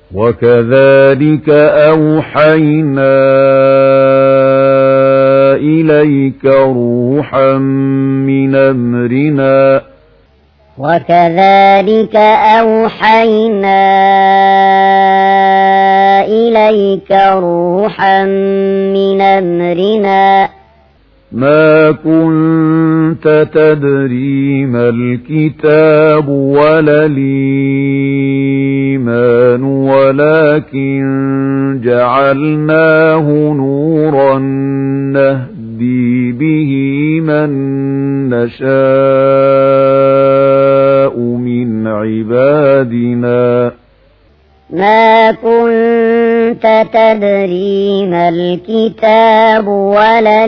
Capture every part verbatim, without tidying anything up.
وكذلك أوحينا إليك روحا من أمرنا وكذلك أوحينا إليك روحا من أمرنا ما كنت تدري ما الكتاب ولا الإيمان ولكن جعلناه نورا نهدي به من نشاء من عبادنا ما كنت تدري ما الكتاب ولا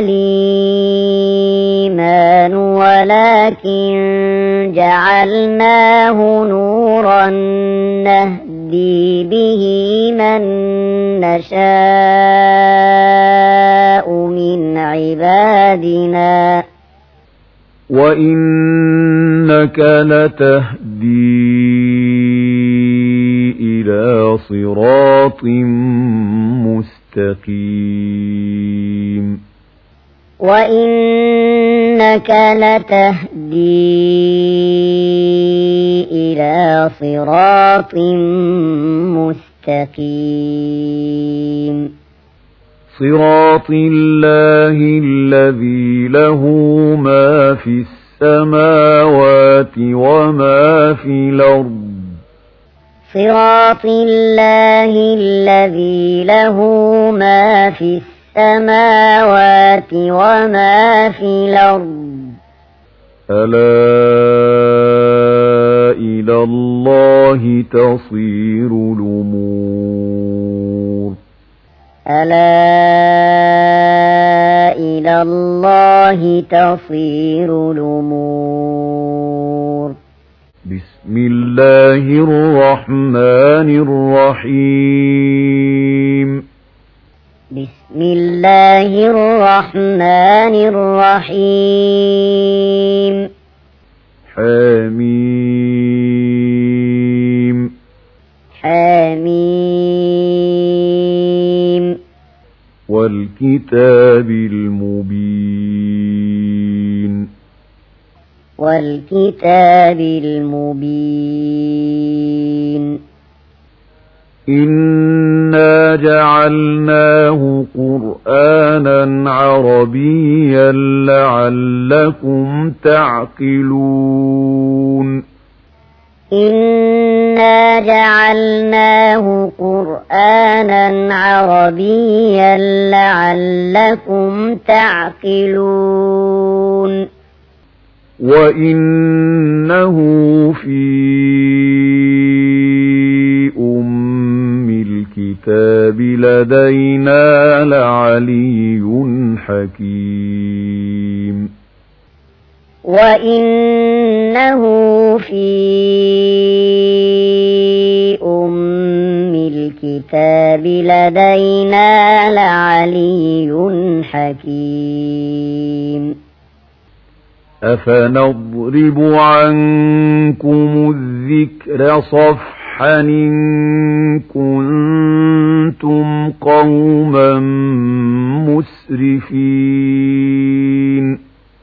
الإيمان ولكن جعلناه نورا نهدي به من نشاء من عبادنا وإنك لتهدي إلى صراط مستقيم وإنك لتهدي إلى صراط مستقيم صراط الله الذي له ما في السماوات وما في الأرض صراط الله الذي له ما في السماوات وما في الأرض ألا إلى الله تصير الأمور ألا إلى الله تصير الأمور بسم الله الرحمن الرحيم بسم الله الرحمن الرحيم حميم حميم والكتاب المبين والكتاب المبين إنا جعلناه قرآنا عربيا لعلكم تعقلون إنا جعلناه قرآنا عربيا لعلكم تعقلون وإنه في أم الكتاب لدينا لعلي حكيم وإنه في أم الكتاب لدينا لعلي حكيم أفنضرب عنكم الذكر صفحا إن كنتم قوما مسرفين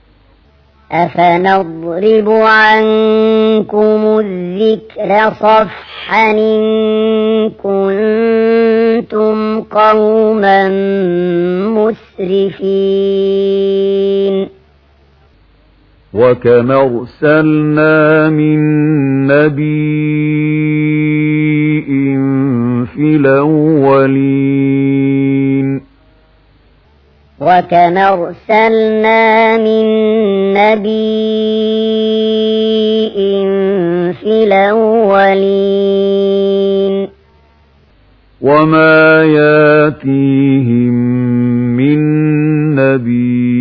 أفنضرب عنكم الذكر صفحا إن كنتم قوما مسرفين وكم أرسلنا من نبي في الأولين وكم أرسلنا من نبي في الأولين وما ياتيهم من نبي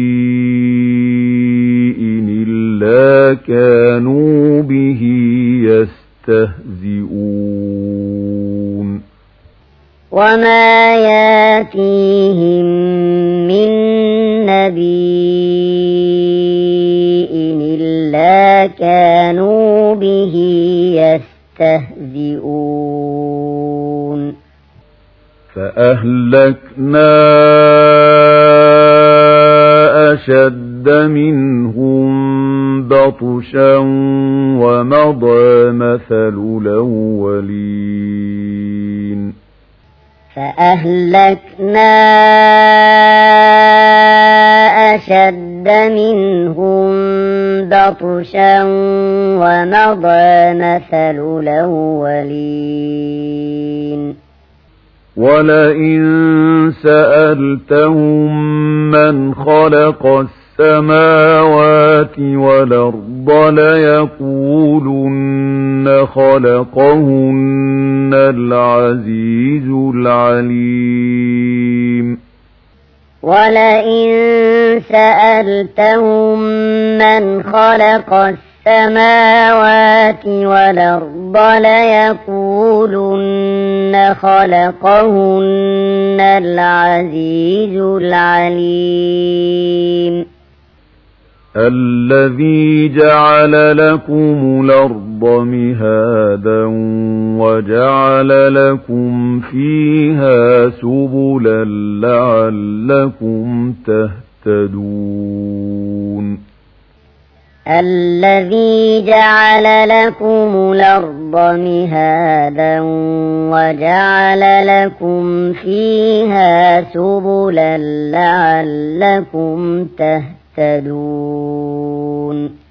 إلا كانوا به يستهزئون وما ياتيهم من نبي إلا كانوا به يستهزئون فأهلكنا أشد منهم بطشا ومضى مثل الأولين فأهلكنا أشد منهم بطشا ومضى مثل الأولين ولئن سألتهم من خلق السماوات والأرض ليقولن خلقهن العزيز العليم ولئن سألتهم من خلق السماوات والأرض ليقولن خلقهن العزيز العليم الذي جعل لكم الأرض مهادا وجعل لكم فيها سبلا لعلكم تهتدون الذي جعل لكم الأرض مهادا وجعل لكم فيها سبلا لعلكم تهتدون